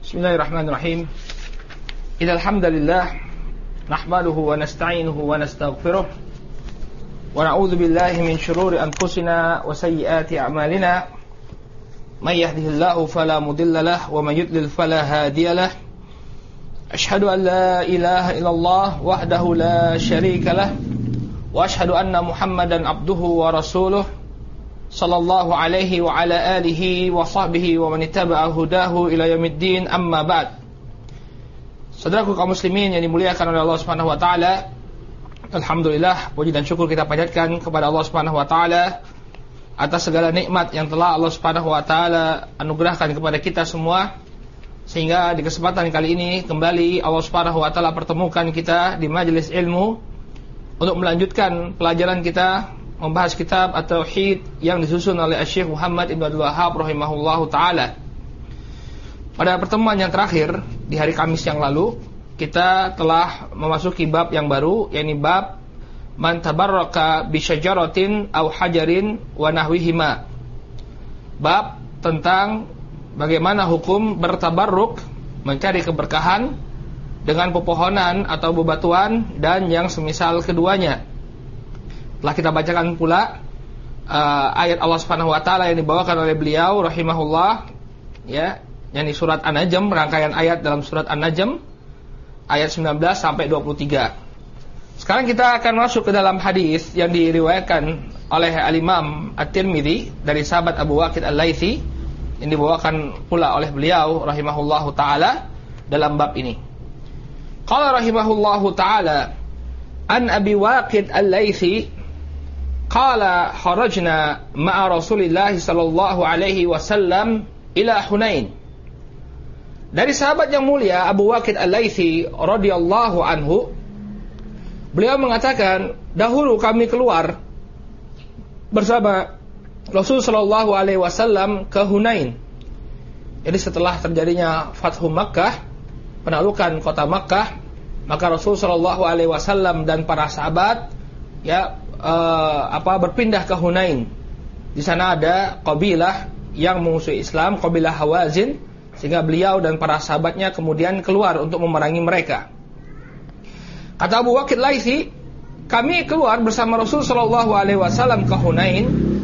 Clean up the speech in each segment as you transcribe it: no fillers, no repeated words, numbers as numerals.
Bismillahirrahmanirrahim. Innal hamdalillah nahmaduhu wa nasta'inuhu wa nastaghfiruh wa na'udzu billahi min shururi anfusina wa sayyiati a'malina. May yahdihillahu fala mudilla lahu wa may yudlil fala hadiya lahu. Ashhadu an la ilaha illallah wahdahu la syarika lahu wa ashhadu anna Muhammadan abduhu wa rasuluh sallallahu alaihi wa ala alihi wa sahbihi wa man ittaba'a hudahu ila yaumiddin, amma ba'd. Saudaraku kaum muslimin yang dimuliakan oleh Allah Subhanahu wa taala, alhamdulillah, puji dan syukur kita panjatkan kepada Allah Subhanahu wa taala atas segala nikmat yang telah Allah Subhanahu wa taala anugerahkan kepada kita semua, sehingga di kesempatan kali ini kembali Allah Subhanahu wa taala pertemukan kita di majelis ilmu untuk melanjutkan pelajaran kita membahas kitab At-Tauhid yang disusun oleh Syekh Muhammad Ibn Abdul Wahhab rahimahullahu taala. Pada pertemuan yang terakhir di hari Kamis yang lalu, kita telah memasuki bab yang baru, yakni bab man tabarraka bi syajaratin aw hajarin wa nahwihima. Bab tentang bagaimana hukum bertabarruk, mencari keberkahan dengan pepohonan atau bebatuan dan yang semisal keduanya. Telah kita bacakan pula ayat Allah Subhanahu wa taala yang dibawakan oleh beliau rahimahullah, ya, yang di surat An-Najm, rangkaian ayat dalam surat An-Najm ayat 19 sampai 23. Sekarang kita akan masuk ke dalam hadis yang diriwayatkan oleh Al-Imam At-Tirmidzi dari sahabat Abu Waqid Al-Laitsi yang dibawakan pula oleh beliau rahimahullahu taala dalam bab ini. Qala rahimahullahu taala an Abi Waqid Al-Laitsi qala kharajna ma'a Rasulillah sallallahu alaihi wasallam ila Hunain. Dari sahabat yang mulia Abu Waqid Al-Laitsi radhiyallahu anhu, beliau mengatakan, dahulu kami keluar bersama Rasul sallallahu alaihi wasallam ke Hunain. Jadi setelah terjadinya Fathu Makkah, penaklukan kota Makkah, maka Rasul sallallahu alaihi wasallam dan para sahabat berpindah ke Hunain. Di sana ada kabilah yang mengusui Islam, kabilah Hawazin, sehingga beliau dan para sahabatnya kemudian keluar untuk memerangi mereka. Kata Abu Waqid Laitsi, kami keluar bersama Rasul sallallahu alaihi wasallam ke Hunain,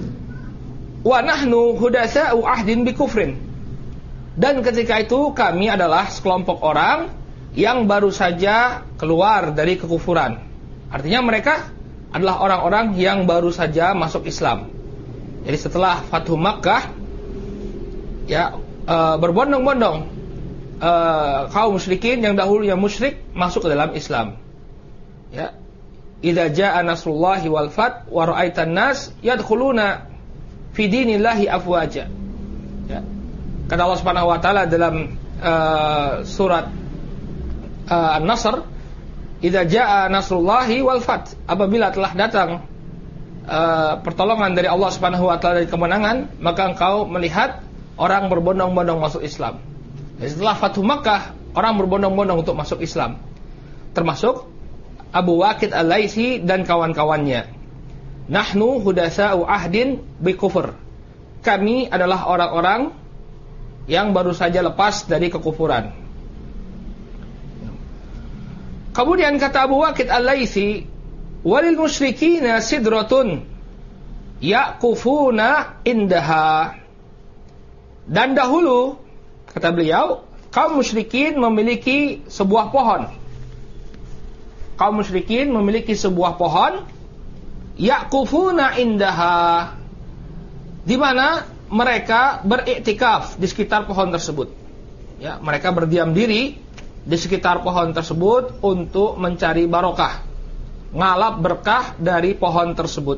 wa nahnu hudatsa'u ahdin bi kufrin. Dan ketika itu kami adalah sekelompok orang yang baru saja keluar dari kekufuran. Artinya mereka adalah orang-orang yang baru saja masuk Islam. Jadi setelah Fathu Makkah, berbondong-bondong kaum musyrikin yang dahulunya musyrik masuk ke dalam Islam. Ya, idza jaa nasrullahi wal fath wa ra'aitan nas yadkhuluna fi dinillahi afwaja. Ya. Kata Allah Subhanahu wa taala dalam surat An-Nasr, idza jaa nasrullahi wal fath, apabila telah datang pertolongan dari Allah Subhanahu wa taala, dari kemenangan, maka engkau melihat orang berbondong-bondong masuk Islam. Dan setelah Fathu Makkah, orang berbondong-bondong untuk masuk Islam, termasuk Abu Waqid Al-Laitsi dan kawan-kawannya. Nahnu hudatsa'u ahdin bi kufur. Kami adalah orang-orang yang baru saja lepas dari kekufuran. Kemudian kata Abu Waqid Al-Laitsi, walil musyrikina sidratun yaqufuna indaha. Dan dahulu, kata beliau, kaum musyrikin memiliki sebuah pohon. Kaum musyrikin memiliki sebuah pohon, yaqufuna indaha, di mana mereka beriktikaf di sekitar pohon tersebut. Ya, mereka berdiam diri di sekitar pohon tersebut untuk mencari barokah, ngalap berkah dari pohon tersebut.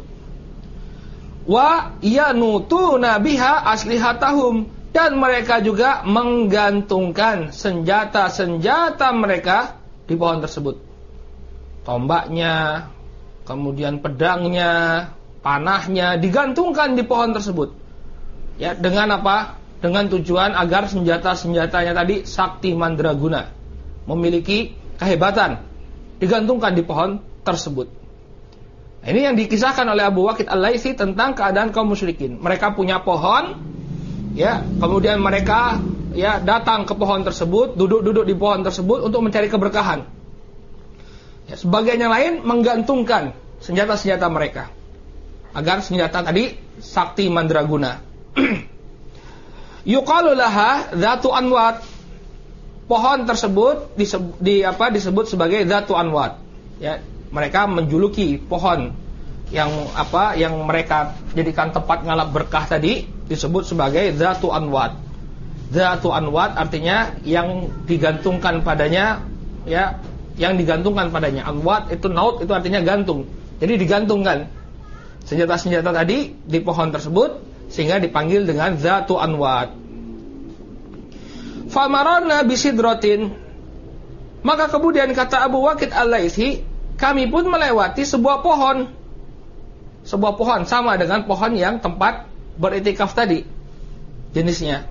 Wa yanutuna biha aslihatahum, dan mereka juga menggantungkan senjata-senjata mereka di pohon tersebut. Tombaknya, kemudian pedangnya, panahnya digantungkan di pohon tersebut. Ya, dengan apa? Dengan tujuan agar senjata-senjatanya tadi sakti mandraguna, memiliki kehebatan, digantungkan di pohon tersebut. Ini yang dikisahkan oleh Abu Waqid Al-Laitsi tentang keadaan kaum musyrikin. Mereka punya pohon, ya, kemudian mereka ya datang ke pohon tersebut, duduk-duduk di pohon tersebut untuk mencari keberkahan. Ya, sebagian yang lain menggantungkan senjata-senjata mereka agar senjata tadi sakti mandraguna. Yuqalu laha dzatu anwat. Pohon tersebut disebut sebagai dzatu anwat. Ya, mereka menjuluki pohon yang mereka jadikan tempat ngalap berkah tadi disebut sebagai dzatu anwat. Dzatu anwat artinya yang digantungkan padanya, ya, yang digantungkan padanya. Anwat itu naut, itu artinya gantung. Jadi digantungkan senjata-senjata tadi di pohon tersebut sehingga dipanggil dengan dzatu anwat. Famarana bisidratin, maka kemudian kata Abu Waqid Al-Laitsi, kami pun melewati sebuah pohon sama dengan pohon yang tempat beritikaf tadi jenisnya.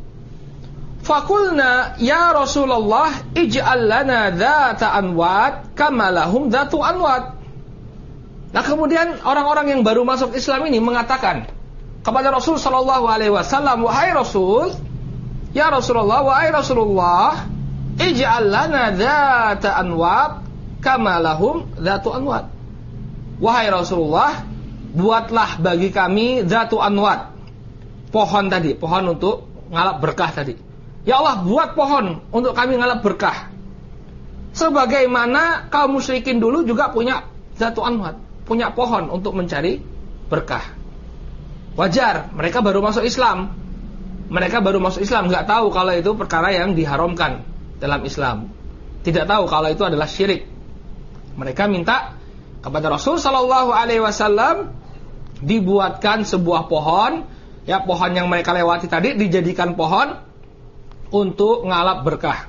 Fakulna ya Rasulullah ij'al lana dzata anwat kama lahum dzatu anwat. Nah, kemudian orang-orang yang baru masuk Islam ini mengatakan kepada Rasul sallallahu alaihi wasallam, wahai Rasul, ya Rasulullah, wahai Rasulullah, ij'al lana dzata anwat kama lahum dzatu anwat. Wahai Rasulullah, buatlah bagi kami dzatu anwat. Pohon tadi, pohon untuk ngalap berkah tadi. Ya Allah, buat pohon untuk kami ngalap berkah. Sebagaimana kaum musyrikin dulu juga punya dzatu anwat, punya pohon untuk mencari berkah. Wajar, mereka baru masuk Islam. Nggak tahu kalau itu perkara yang diharamkan dalam Islam. Tidak tahu kalau itu adalah syirik. Mereka minta kepada Rasul sallallahu alaihi wasallam dibuatkan sebuah pohon, ya, pohon yang mereka lewati tadi dijadikan pohon untuk ngalap berkah.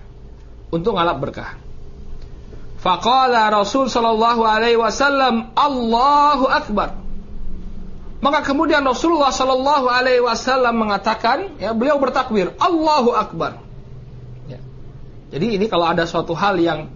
Faqala Rasul sallallahu alaihi wasallam, Allahu akbar. Maka kemudian Rasulullah sallallahu alaihi wasallam mengatakan, ya, beliau bertakbir, Allahu akbar. Ya. Jadi ini kalau ada suatu hal yang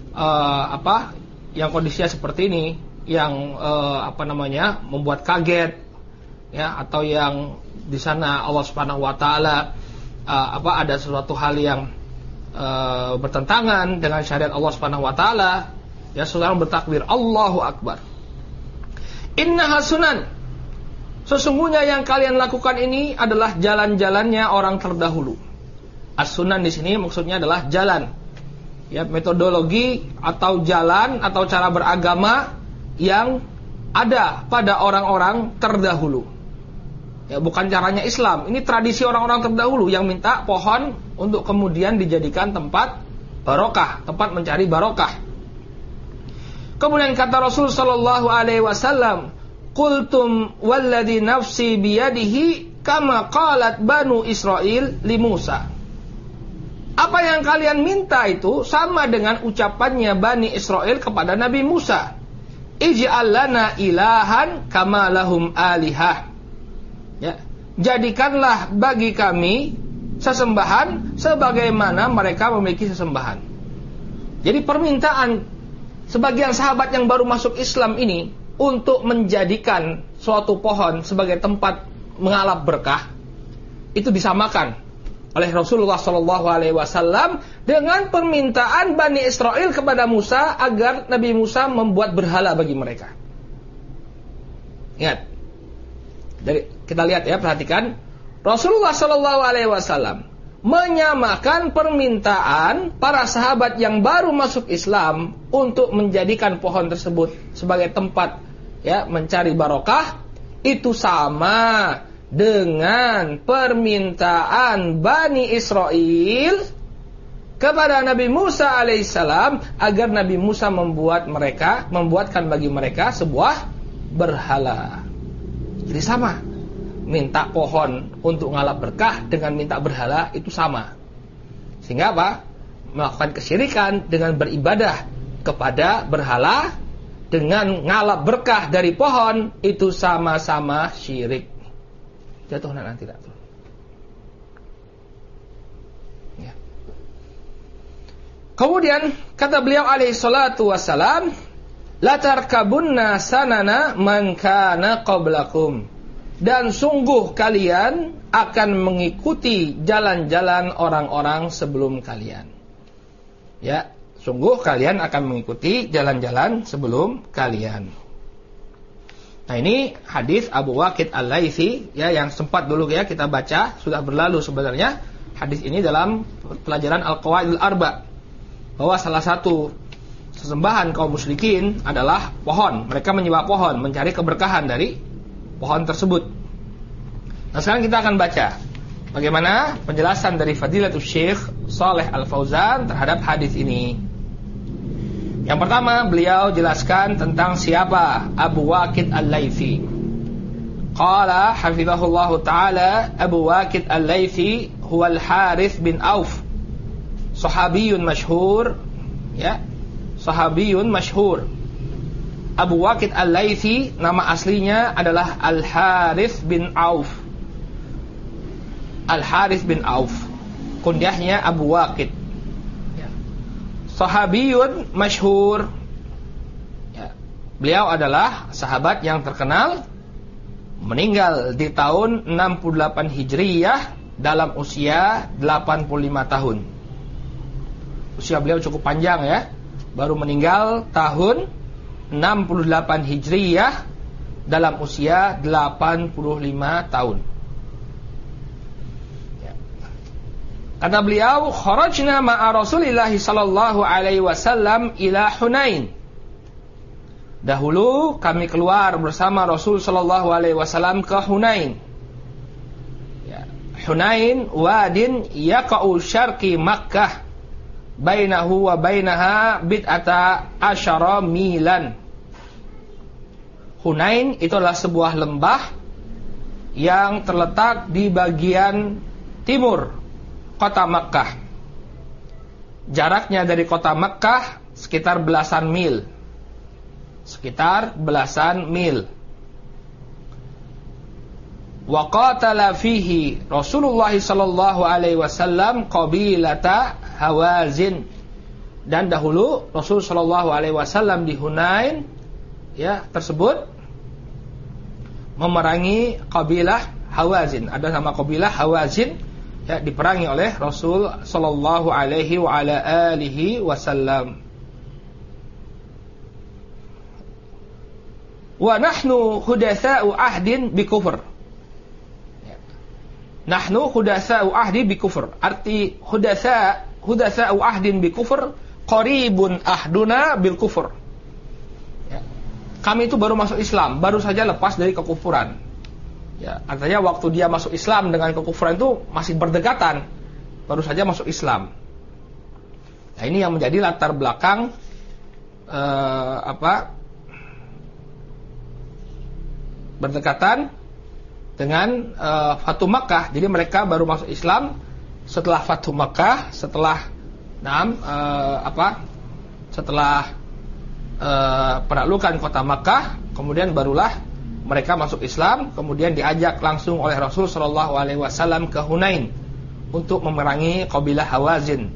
yang kondisinya seperti ini, yang membuat kaget, ya, atau yang di sana Allah Subhanahu wa taala ada sesuatu hal yang bertentangan dengan syariat Allah Subhanahu wa taala, ya, saudara bertakbir Allahu akbar. Innaha sunan. Sesungguhnya yang kalian lakukan ini adalah jalan-jalannya orang terdahulu. As-sunan di sini maksudnya adalah jalan, ya, metodologi atau jalan atau cara beragama yang ada pada orang-orang terdahulu. Ya, bukan caranya Islam. Ini tradisi orang-orang terdahulu yang minta pohon untuk kemudian dijadikan tempat barokah, tempat mencari barokah. Kemudian kata Rasul sallallahu alaihi wasallam, qultum walladhi nafsi biyadihi kama qalat banu Israil li Musa. Apa yang kalian minta itu sama dengan ucapannya Bani Israel kepada Nabi Musa. Ij'al lana ilahan kama lahum alihah. Ya, jadikanlah bagi kami sesembahan sebagaimana mereka memiliki sesembahan. Jadi permintaan sebagian sahabat yang baru masuk Islam ini untuk menjadikan suatu pohon sebagai tempat mengalap berkah itu disamakan oleh Rasulullah SAW dengan permintaan Bani Israel kepada Musa agar Nabi Musa membuat berhala bagi mereka. Ingat, kita lihat ya, perhatikan, Rasulullah SAW menyamakan permintaan para sahabat yang baru masuk Islam untuk menjadikan pohon tersebut sebagai tempat, ya, mencari barokah, itu sama dengan permintaan Bani Israel kepada Nabi Musa alaihissalam agar Nabi Musa membuatkan bagi mereka sebuah berhala. Jadi sama, minta pohon untuk ngalap berkah dengan minta berhala itu sama. Sehingga apa? Melakukan kesyirikan dengan beribadah kepada berhala dengan ngalap berkah dari pohon itu sama-sama syirik. Jatuh nanti tidak tuh. Ya. Kemudian kata beliau alaihi salatu wassalam, la tarkabunna sanana man kana qablakum. Dan sungguh kalian akan mengikuti jalan-jalan orang-orang sebelum kalian. Ya, sungguh kalian akan mengikuti jalan-jalan sebelum kalian. Nah, ini hadis Abu Waqid Al-Laitsi ya, yang sempat dulu ya kita baca, sudah berlalu sebenarnya hadis ini dalam pelajaran Al-Qawaidul Arba, bahwa salah satu sesembahan kaum musyrikin adalah pohon. Mereka menyembah pohon, mencari keberkahan dari pohon tersebut. Nah, sekarang kita akan baca bagaimana penjelasan dari Fadilatul Syekh Shalih Al-Fauzan terhadap hadis ini. Yang pertama, beliau jelaskan tentang siapa Abu Waqid Al-Laitsi. Qala hafizahullahu taala, Abu Waqid Al-Laitsi huwa Al-Harith bin Auf, sahabiyun masyhur, ya, sahabiyun masyhur. Abu Waqid Al-Laitsi nama aslinya adalah Al-Harith bin Auf. Al-Harith bin Auf, kunyahnya Abu Waqid. Ya. Sahabiyun masyhur. Ya. Beliau adalah sahabat yang terkenal, meninggal di tahun 68 Hijriyah dalam usia 85 tahun. Usia beliau cukup panjang ya. Baru meninggal tahun 68 Hijriyah dalam usia 85 tahun. Ya. Kata beliau, kharajna ma'a Rasulillah sallallahu alaihi wasallam ila Hunain. Dahulu kami keluar bersama Rasul sallallahu alaihi wasallam ke Hunain. Ya. Hunain wadin yaqa'u syarqi Makkah, bainahu wa bainaha bid'ata asyara milan. Hunain itu adalah sebuah lembah yang terletak di bagian timur kota Makkah. Jaraknya dari kota Makkah sekitar belasan mil. Sekitar belasan mil. Wa qatala fihi Rasulullah sallallahu alaihi wasallam qabilata Hawazin. Dan dahulu Rasul sallallahu alaihi wasallam di Hunain ya tersebut memerangi kabilah Hawazin. Ada nama kabilah Hawazin ya, diperangi oleh Rasul sallallahu alaihi wa ala alihi wasallam. Wa nahnu hudatsa'u ahdin bi kufr. Nahnu hudatsa'u ahdi bi kufr. Arti hudatsa'u ahdin bi kufr, qaribun ahduna bil kufr. Kami itu baru masuk Islam, baru saja lepas dari kekufuran. Ya, artinya waktu dia masuk Islam dengan kekufuran itu masih berdekatan, baru saja masuk Islam. Nah, ini yang menjadi latar belakang berdekatan dengan Fatu Makkah. Jadi mereka baru masuk Islam setelah Fatu Makkah, setelah penaklukan kota Makkah, kemudian barulah mereka masuk Islam, kemudian diajak langsung oleh Rasul sallallahu alaihi wasallam ke Hunain untuk memerangi kabilah Hawazin.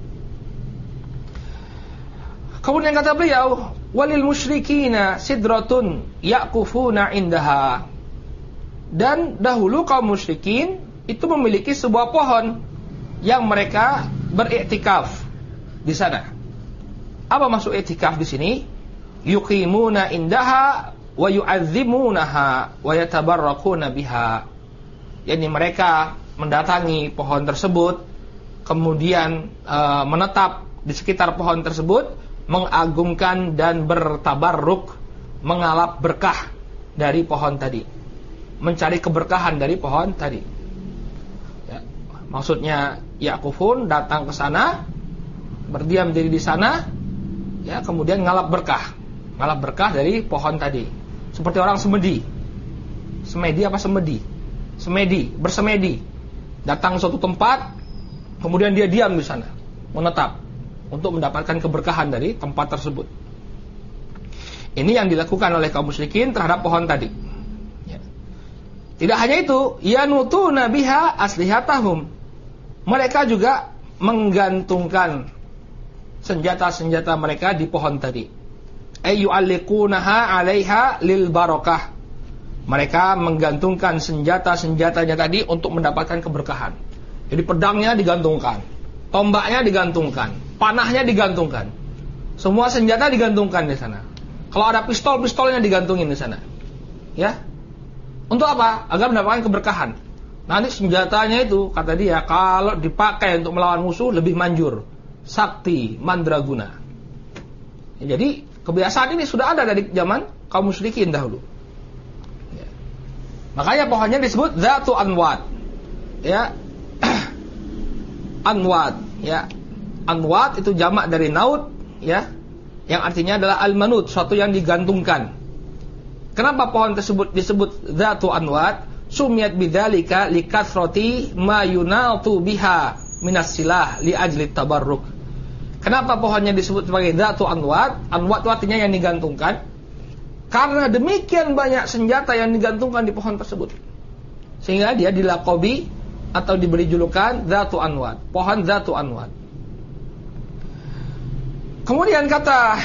Kemudian kata beliau, walil musyrikina sidratun yaqufuna indaha. Dan dahulu kaum musyrikin itu memiliki sebuah pohon yang mereka beriktikaf di sana. Apa maksud iktikaf di sini? Yuqimuna indaha wa yu'azzimunaha wa yatabarrakuna biha. Yani mereka mendatangi pohon tersebut, kemudian menetap di sekitar pohon tersebut, mengagungkan dan bertabarruk, mengalap berkah dari pohon tadi, mencari keberkahan dari pohon tadi. Ya, maksudnya yaqufun, datang ke sana, berdiam diri di sana, ya, kemudian ngalap berkah dari pohon tadi. Seperti orang semedi. Semedi apa semedi? Semedi, bersemedi. Datang ke suatu tempat, kemudian dia diam di sana, menetap untuk mendapatkan keberkahan dari tempat tersebut. Ini yang dilakukan oleh kaum musyrikin terhadap pohon tadi. Ya. Tidak hanya itu, yanutuna biha aslihatahum. Mereka juga menggantungkan senjata-senjata mereka di pohon tadi. Ayyu'alliqunaha 'alaiha lil barakah. Mereka menggantungkan senjata-senjatanya tadi untuk mendapatkan keberkahan. Jadi pedangnya digantungkan, tombaknya digantungkan, panahnya digantungkan. Semua senjata digantungkan di sana. Kalau ada pistol-pistolnya digantungin di sana. Ya. Untuk apa? Agar mendapatkan keberkahan. Nanti senjatanya itu, kata dia, kalau dipakai untuk melawan musuh lebih manjur. Sakti mandraguna. Ya, jadi kebiasaan ini sudah ada dari zaman kaum musyrikin dahulu. Ya. Makanya pohonnya disebut Zatu Anwat. Ya. Anwat, ya. Anwat itu jamak dari naut, ya. Yang artinya adalah al-manut, suatu yang digantungkan. Kenapa pohon tersebut disebut Zatu Anwat? Sumiyat bidzalika likathrati ma yunatu biha minas silah li ajli tabarruk. Kenapa pohonnya disebut sebagai Zatu Anwat? Anwat itu artinya yang digantungkan. Karena demikian banyak senjata yang digantungkan di pohon tersebut. Sehingga dia dilakobi atau diberi julukan Zatu Anwat, pohon Zatu Anwat. Kemudian kata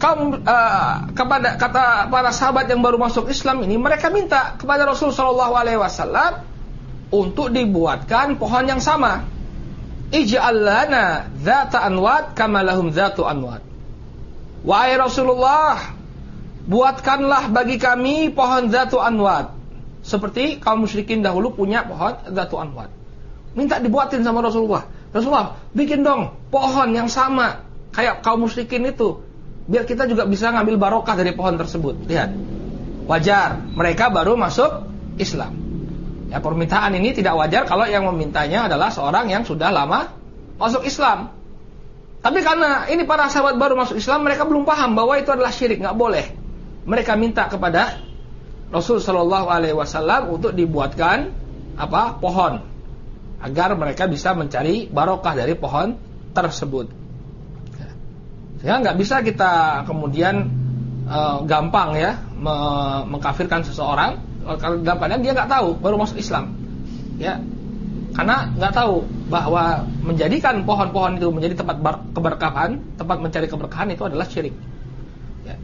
para sahabat yang baru masuk Islam ini, mereka minta kepada Rasul sallallahu alaihi wasallam untuk dibuatkan pohon yang sama. Ij'al lana Zata Anwat kama lahum Zatu Anwat. Wahai Rasulullah, buatkanlah bagi kami pohon Zatu Anwat seperti kaum musyrikin dahulu punya pohon Zatu Anwat. Minta dibuatin sama Rasulullah. Rasulullah, bikin dong pohon yang sama kayak kaum musyrikin itu, biar kita juga bisa ngambil barokah dari pohon tersebut. Lihat, wajar, mereka baru masuk Islam. Ya, permintaan ini tidak wajar kalau yang memintanya adalah seorang yang sudah lama masuk Islam. Tapi karena ini para sahabat baru masuk Islam, mereka belum paham bahwa itu adalah syirik, nggak boleh. Mereka minta kepada Rasul Shallallahu Alaihi Wasallam untuk dibuatkan pohon, agar mereka bisa mencari barokah dari pohon tersebut. Ya, nggak bisa kita kemudian gampang ya mengkafirkan seseorang kalau dalam dia nggak tahu, baru masuk Islam, ya, karena nggak tahu bahwa menjadikan pohon-pohon itu menjadi tempat keberkahan, tempat mencari keberkahan itu adalah syirik. Ya.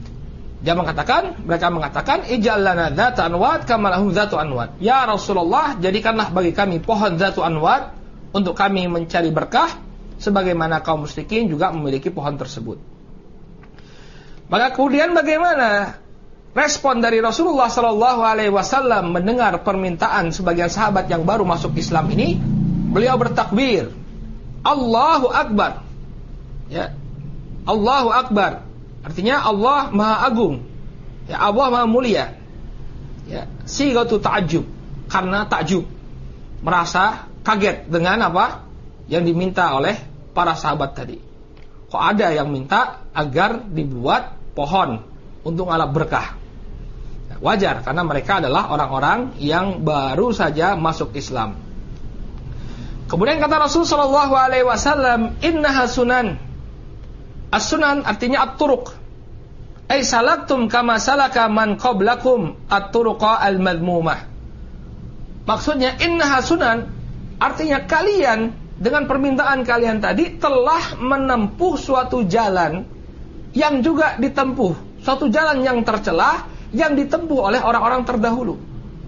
Mereka mengatakan, ij'al lana Zata Anwat kama lahum Zatu Anwat. Ya Rasulullah, jadikanlah bagi kami pohon Zatu Anwat untuk kami mencari berkah, sebagaimana kaum musyrikin juga memiliki pohon tersebut. Maka kemudian bagaimana respon dari Rasulullah Sallallahu Alaihi Wasallam mendengar permintaan sebagian sahabat yang baru masuk Islam ini? Beliau bertakbir, Allahu Akbar. Ya, Allahu Akbar. Artinya Allah Maha Agung. Ya, Allah Maha Mulia. Ya, sigatu ta'ajjub, karena takjub, merasa kaget dengan apa yang diminta oleh para sahabat tadi. Kok ada yang minta agar dibuat pohon untuk ngalap berkah? Wajar, karena mereka adalah orang-orang yang baru saja masuk Islam. Kemudian kata Rasul sallallahu alaihi wasallam, innaha sunan. As-sunan artinya at-turuq. Ai salaktum kama salaka man qablakum at-turuqa al-madmumah. Maksudnya innaha sunan artinya kalian dengan permintaan kalian tadi telah menempuh suatu jalan yang juga ditempuh, suatu jalan yang tercelah yang ditempuh oleh orang-orang terdahulu.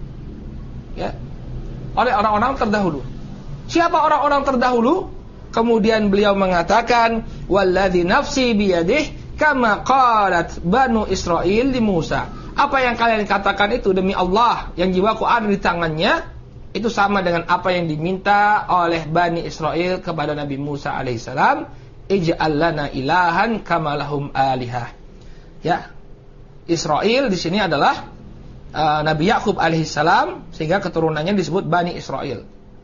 Ya. Oleh orang-orang terdahulu. Siapa orang-orang terdahulu? Kemudian beliau mengatakan, walladzi nafsi biyadihi kama qalat banu Israil li Musa. Apa yang kalian katakan itu demi Allah yang jiwaku ada di tangannya, itu sama dengan apa yang diminta oleh Bani Israel kepada Nabi Musa alaihissalam, ij'al lana ilahan kama lahum alihah. Ya. Israel di sini adalah Nabi Yakub alaihissalam, sehingga keturunannya disebut Bani Israel.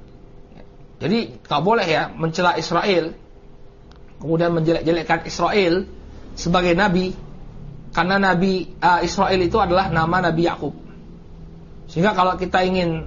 Jadi tak boleh ya mencela Israel, kemudian menjelek-jelekkan Israel sebagai nabi, karena Nabi Israel itu adalah nama Nabi Yakub. Sehingga kalau kita ingin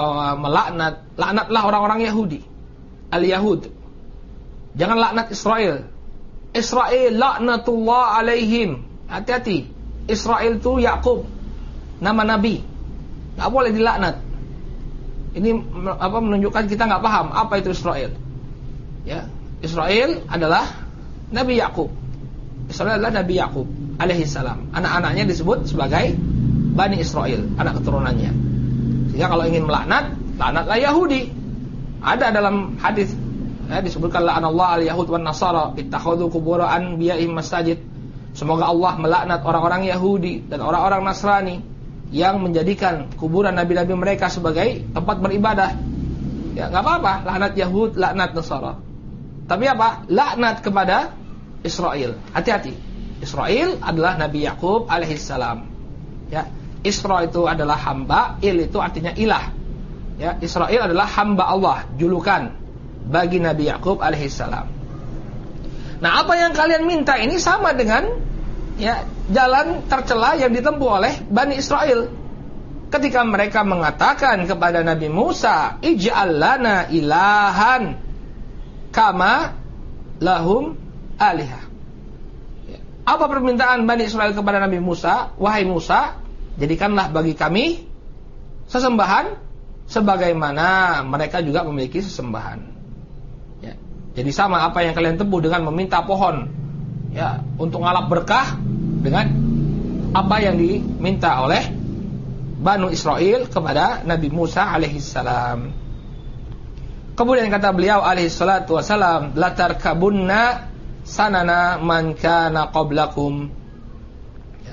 laknatlah orang-orang Yahudi, al-Yahud. Jangan laknat Israel. Israel laknatullah alaihim. Hati-hati. Israel itu Yakub, nama Nabi, nggak boleh dilaknat. Ini menunjukkan kita nggak paham apa itu Israel. Ya, Israel adalah Nabi Yakub. Israel adalah Nabi Yakub alaihissalam. Anak-anaknya disebut sebagai Bani Israel, anak keturunannya. Sehingga kalau ingin melaknat, laknatlah Yahudi. Ada dalam hadis disebutkan la'anallahu al-yahud wan nasara ittakhadhu qubur anbiya'ihim masajid. Semoga Allah melaknat orang-orang Yahudi dan orang-orang Nasrani yang menjadikan kuburan nabi-nabi mereka sebagai tempat beribadah. Ya, enggak apa-apa, laknat Yahud, laknat Nasara. Tapi apa? Laknat kepada Israel. Hati-hati. Israel adalah Nabi Yakub alaihissalam. Ya, Isra itu adalah hamba, Il itu artinya ilah. Ya, Israel adalah hamba Allah, julukan bagi Nabi Yakub alaihissalam. Nah, apa yang kalian minta ini sama dengan ya jalan tercela yang ditempuh oleh Bani Israel ketika mereka mengatakan kepada Nabi Musa, ij'al lana ilahan kama lahum alihah. Ya. Apa permintaan Bani Israel kepada Nabi Musa? Wahai Musa, jadikanlah bagi kami sesembahan sebagaimana mereka juga memiliki sesembahan. Ya. Jadi sama apa yang kalian tempuh dengan meminta pohon ya untuk ngalap berkah dengan apa yang diminta oleh Banu Israel kepada Nabi Musa alaihissalam. Kemudian kata beliau alaihissalatu wassalam, latarkabunna sanana man kana qablakum. Ya.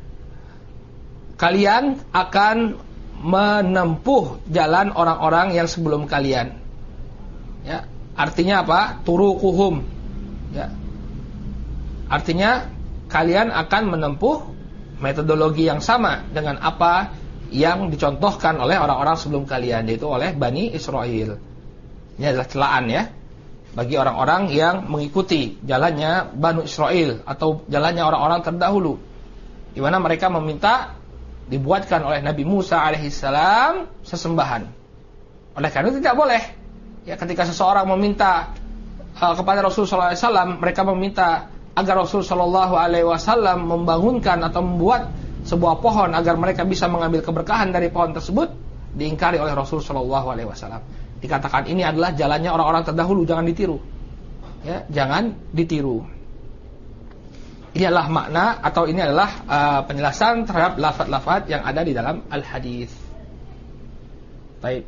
Kalian akan menempuh jalan orang-orang yang sebelum kalian. Ya, artinya apa? Turuquhum. Ya. Artinya kalian akan menempuh metodologi yang sama dengan apa yang dicontohkan oleh orang-orang sebelum kalian, yaitu oleh Bani Israel. Ini adalah celaan ya bagi orang-orang yang mengikuti jalannya Bani Israel atau jalannya orang-orang terdahulu, di mana mereka meminta dibuatkan oleh Nabi Musa alaihissalam sesembahan. Oleh karena itu tidak boleh ya ketika seseorang meminta kepada Rasulullah SAW, mereka meminta agar Rasulullah SAW membangunkan atau membuat sebuah pohon agar mereka bisa mengambil keberkahan dari pohon tersebut, diingkari oleh Rasulullah SAW. Dikatakan ini adalah jalannya orang-orang terdahulu, jangan ditiru. Ya, jangan ditiru. Ini adalah makna atau ini adalah penjelasan terhadap lafaz-lafaz yang ada di dalam al-hadis. Baik.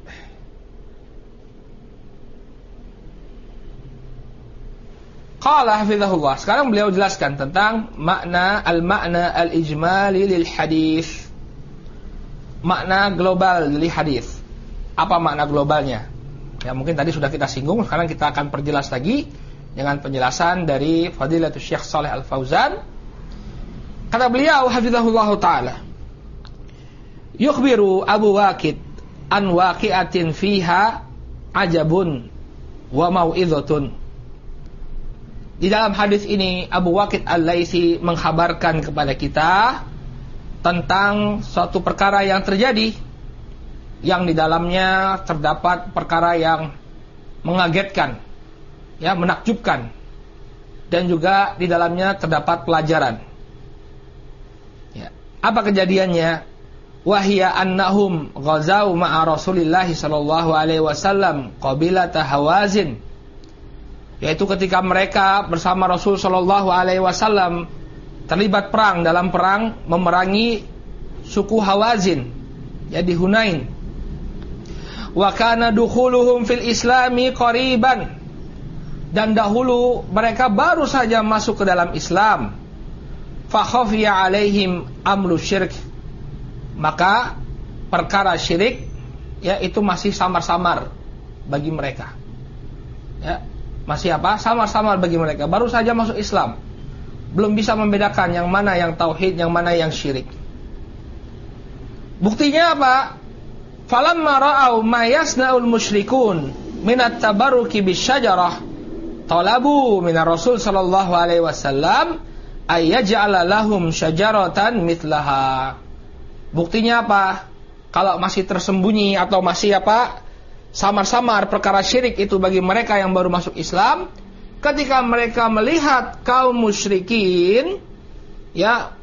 Qala hafizahullah. Sekarang beliau jelaskan tentang makna al-ijmali lil hadis. Makna global dari hadis. Apa makna globalnya? Ya mungkin tadi sudah kita singgung, sekarang kita akan perjelas lagi dengan penjelasan dari Fadilatul Syekh Shalih Al-Fauzan. Kata beliau hafizahullah taala, yukhbiru Abu Waqid an waqi'atin fiha ajabun wa mau'izatun. Di dalam hadis ini Abu Waqid Al-Laitsi mengkhabarkan kepada kita tentang suatu perkara yang terjadi, yang di dalamnya terdapat perkara yang mengagetkan, ya, menakjubkan, dan juga di dalamnya terdapat pelajaran. Ya. Apa kejadiannya? Wahia annahum ghazau ma'a Rasulillah sallallahu alaihi wasallam qabilata Hawazin. Yaitu ketika mereka bersama Rasul sallallahu alaihi wasallam terlibat perang dalam perang memerangi suku Hawazin, ya, di Hunain. Wa kana dukhuluhum fil islami qariban. Dan dahulu mereka baru saja masuk ke dalam Islam. Fa khafiya alaihim amru syirk. Maka perkara syirik ya itu masih samar-samar bagi mereka. Ya, masih apa? Samar-samar bagi mereka. Baru saja masuk Islam. Belum bisa membedakan yang mana yang tauhid, yang mana yang syirik. Buktinya apa? Falamma ra'au ma yasna'ul musyrikun minat tabarruki bisyajarah talabu minar Rasul sallallahu alaihi wasallam ay yaj'ala lahum syajaratan mithlaha. Buktinya apa? Kalau masih tersembunyi atau masih apa? Samar-samar perkara syirik itu bagi mereka yang baru masuk Islam, ketika mereka melihat kaum musyrikin ya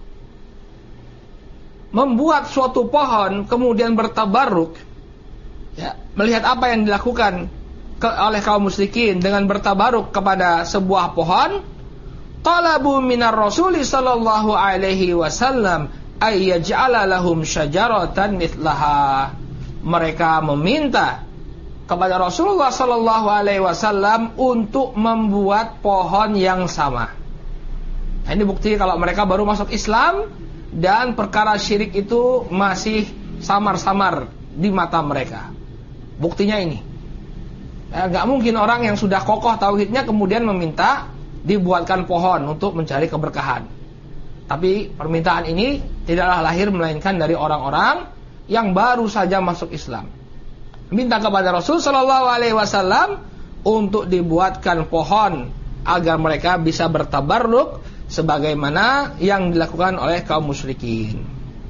membuat suatu pohon kemudian bertabarruk, ya, melihat apa yang dilakukan oleh kaum musyrikin dengan bertabaruk kepada sebuah pohon, talabu minar Rasul sallallahu alaihi wasallam ay yaj'ala lahum syajaratan mithlaha. Mereka meminta kepada Rasulullah sallallahu alaihi wasallam untuk membuat pohon yang sama. Nah, ini bukti kalau mereka baru masuk Islam dan perkara syirik itu masih samar-samar di mata mereka. Buktinya ini. Gak mungkin orang yang sudah kokoh tauhidnya kemudian meminta dibuatkan pohon untuk mencari keberkahan. Tapi permintaan ini tidaklah lahir melainkan dari orang-orang yang baru saja masuk Islam. Minta kepada Rasul sallallahu alaihi wasallam untuk dibuatkan pohon agar mereka bisa bertabarruk sebagaimana yang dilakukan oleh kaum musyrikin.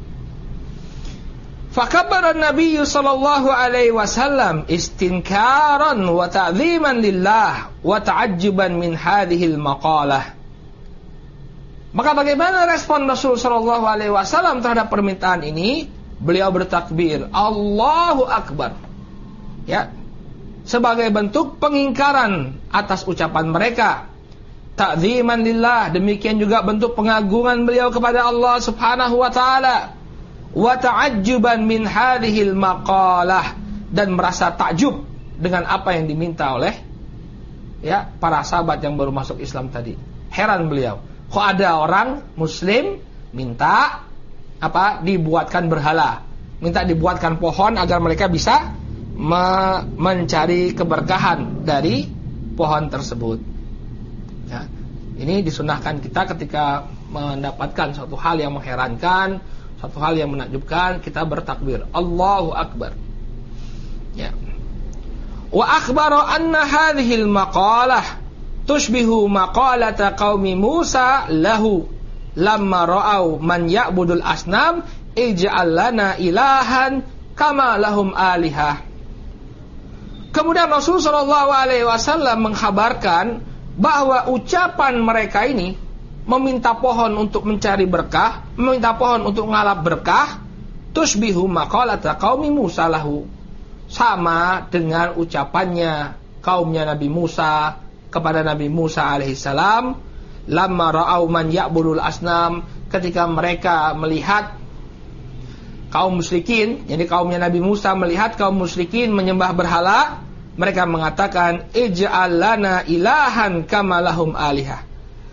Fakabbara an-nabiy sallallahu alaihi wasallam istinkaran wa ta'dhiman lillah wa ta'ajjuban min hadhihi al-maqalah. Maka bagaimana respon Rasul sallallahu alaihi wasallam terhadap permintaan ini? Beliau bertakbir, Allahu Akbar. Ya. Sebagai bentuk pengingkaran atas ucapan mereka. Ta'dhiman lillah, demikian juga bentuk pengagungan beliau kepada Allah Subhanahu wa taala. Wa ta'ajjuban min hadhil maqalah, dan merasa takjub dengan apa yang diminta oleh para sahabat yang baru masuk Islam tadi. Heran beliau, kok ada orang muslim minta dibuatkan berhala, minta dibuatkan pohon agar mereka bisa mencari keberkahan dari pohon tersebut. Ya, ini disunahkan kita ketika mendapatkan suatu hal yang mengherankan, satu hal yang menakjubkan, kita bertakbir Allahu Akbar. Ya. Wa akhbara anna hadhil maqalah tushbihu maqalata qaumi Musa lahu lamma ra'au man ya'budul asnam ij'al lana ilahan kama lahum alihah. Kemudian Rasul sallallahu alaihi wasallam mengkhabarkan bahwa ucapan mereka ini meminta pohon untuk mencari berkah, meminta pohon untuk ngalap berkah, tushbihu maqalata qaumi Musa lahu, sama dengan ucapannya kaumnya Nabi Musa kepada Nabi Musa alaihissalam, lamma ra'au man ya'budul asnam, ketika mereka melihat kaum musyrikin, jadi kaumnya Nabi Musa melihat kaum musyrikin menyembah berhala, mereka mengatakan ij'al lana ilahan kama lahum alihah.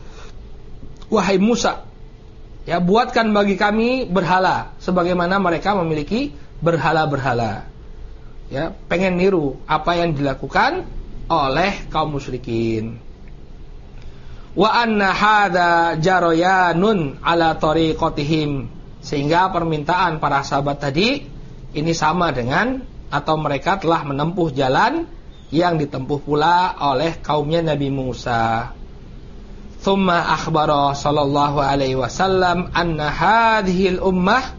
Wahai Musa, ya buatkan bagi kami berhala sebagaimana mereka memiliki berhala-berhala. Ya, pengen niru apa yang dilakukan oleh kaum musyrikin. Wa anna hadza jarayanun ala tariqatihim, sehingga permintaan para sahabat tadi ini sama dengan atau mereka telah menempuh jalan yang ditempuh pula oleh kaumnya Nabi Musa. Thumma akhbara sallallahu alaihi wasallam anna hadhil ummah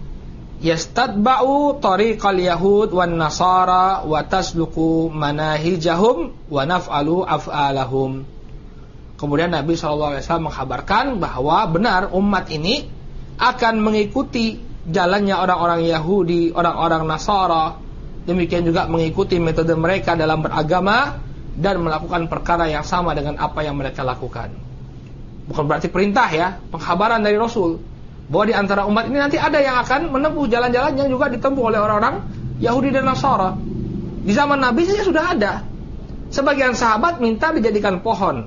yastadba'u tariqal yahud wan nasara wa tasluku manahijahum wa naf'alu af'alahum. Kemudian Nabi sallallahu alaihi wasallam mengkhabarkan bahwa benar umat ini akan mengikuti jalannya orang-orang Yahudi, orang-orang Nasara, demikian juga mengikuti metode mereka dalam beragama dan melakukan perkara yang sama dengan apa yang mereka lakukan. Bukan berarti perintah ya, pengkhabaran dari Rasul bahwa di antara umat ini nanti ada yang akan menempuh jalan-jalan yang juga ditempuh oleh orang-orang Yahudi dan Nasara. Di zaman Nabi saja sudah ada. Sebagian sahabat minta dijadikan pohon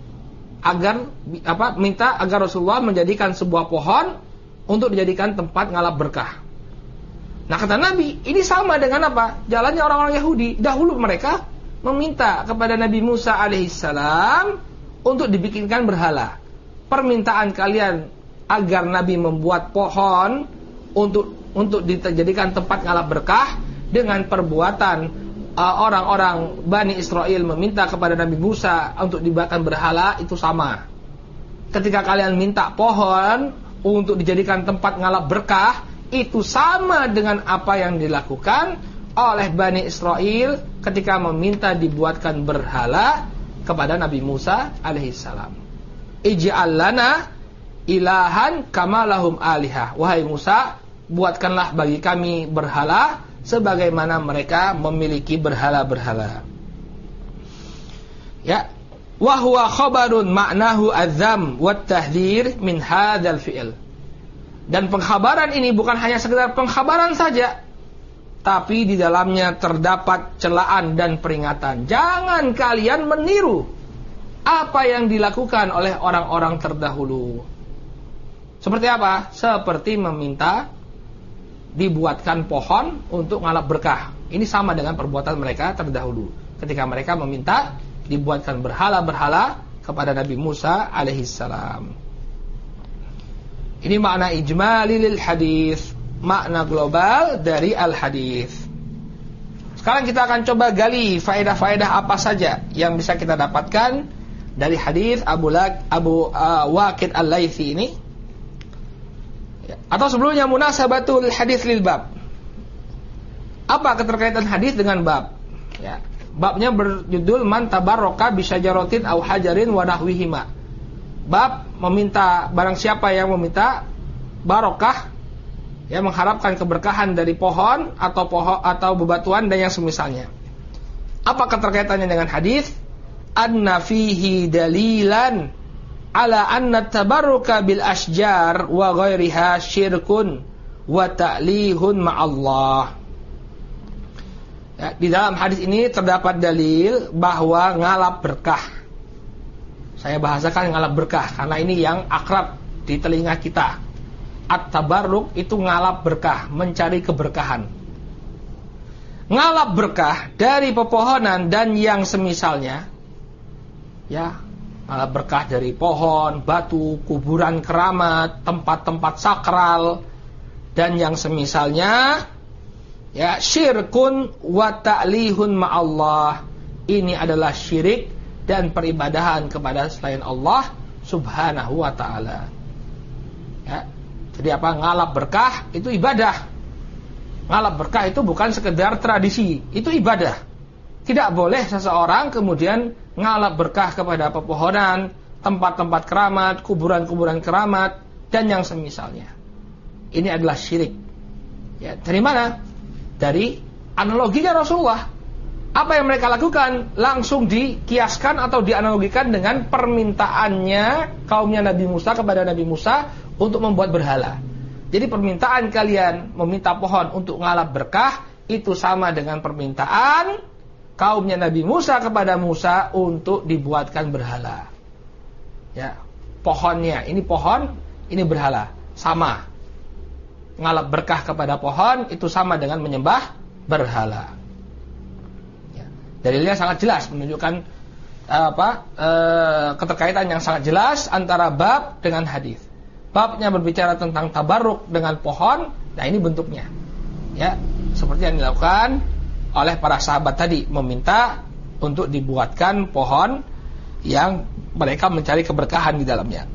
minta agar Rasulullah menjadikan sebuah pohon untuk dijadikan tempat ngalap berkah. Nah, kata Nabi, ini sama dengan apa? Jalannya orang-orang Yahudi. Dahulu mereka meminta kepada Nabi Musa alaihissalam untuk dibikinkan berhala. Permintaan kalian agar Nabi membuat pohon untuk dijadikan tempat ngalap berkah dengan perbuatan orang-orang Bani Israel meminta kepada Nabi Musa untuk dibuatkan berhala, itu sama. Ketika kalian minta pohon untuk dijadikan tempat ngalap berkah, itu sama dengan apa yang dilakukan oleh Bani Israel ketika meminta dibuatkan berhala kepada Nabi Musa alaihissalam. Ij'al lana ilahan kama lahum alihah. Wahai Musa, buatkanlah bagi kami berhala sebagaimana mereka memiliki berhala-berhala. Ya, wa huwa khabarun ma'nahu adzam wat tahdhir min hadzal fi'l. Dan pengkhabaran ini bukan hanya sekedar pengkhabaran saja, tapi di dalamnya terdapat celaan dan peringatan. Jangan kalian meniru apa yang dilakukan oleh orang-orang terdahulu. Seperti apa? Seperti meminta dibuatkan pohon untuk ngalap berkah. Ini sama dengan perbuatan mereka terdahulu, ketika mereka meminta dibuatkan berhala-berhala kepada Nabi Musa alaihissalam. Ini makna ijmali lil hadis, makna global dari al hadis. Sekarang kita akan coba gali faedah-faedah apa saja yang bisa kita dapatkan dari hadis Abu Waqid al-Laitsi ini. Atau sebelumnya munasabatul hadis lil bab. Apa keterkaitan hadis dengan bab? Ya, babnya berjudul man tabarraka bi syajaratin aw hajarin wa nahwihima. Bab meminta, barang siapa yang meminta barokah, ya, mengharapkan keberkahan dari pohon atau bebatuan dan yang semisalnya. Apa keterkaitannya dengan hadis? Anna fihi dalilan ala anna tabarruka bil asjar wa ghairiha syirkun wa ta'lihun ma'allah. Ya, di dalam hadis ini terdapat dalil bahwa ngalap berkah. Saya bahasakan ngalap berkah karena ini yang akrab di telinga kita. At-tabarruk itu ngalap berkah, mencari keberkahan. Ngalap berkah dari pepohonan dan yang semisalnya, ya, ngalap berkah dari pohon, batu, kuburan keramat, tempat-tempat sakral dan yang semisalnya, ya, syirkun wa ta'lihun ma'allah. Ini adalah syirik dan peribadahan kepada selain Allah subhanahu wa ta'ala. Ya, jadi apa? Ngalap berkah itu ibadah. Ngalap berkah itu bukan sekedar tradisi, itu ibadah. Tidak boleh seseorang kemudian ngalap berkah kepada pepohonan, tempat-tempat keramat, kuburan-kuburan keramat dan yang semisalnya. Ini adalah syirik. Ya, dari mana? Dari analoginya Rasulullah. Apa yang mereka lakukan langsung dikiaskan atau dianalogikan dengan permintaannya kaumnya Nabi Musa kepada Nabi Musa untuk membuat berhala. Jadi permintaan kalian meminta pohon untuk ngalap berkah itu sama dengan permintaan kaumnya Nabi Musa kepada Musa untuk dibuatkan berhala. Ya, pohonnya ini pohon, ini berhala, sama. Ngalap berkah kepada pohon itu sama dengan menyembah berhala. Dalilnya sangat jelas menunjukkan keterkaitan yang sangat jelas antara bab dengan hadis. Babnya berbicara tentang tabarruk dengan pohon, nah ini bentuknya. Ya, seperti yang dilakukan oleh para sahabat tadi, meminta untuk dibuatkan pohon yang mereka mencari keberkahan di dalamnya.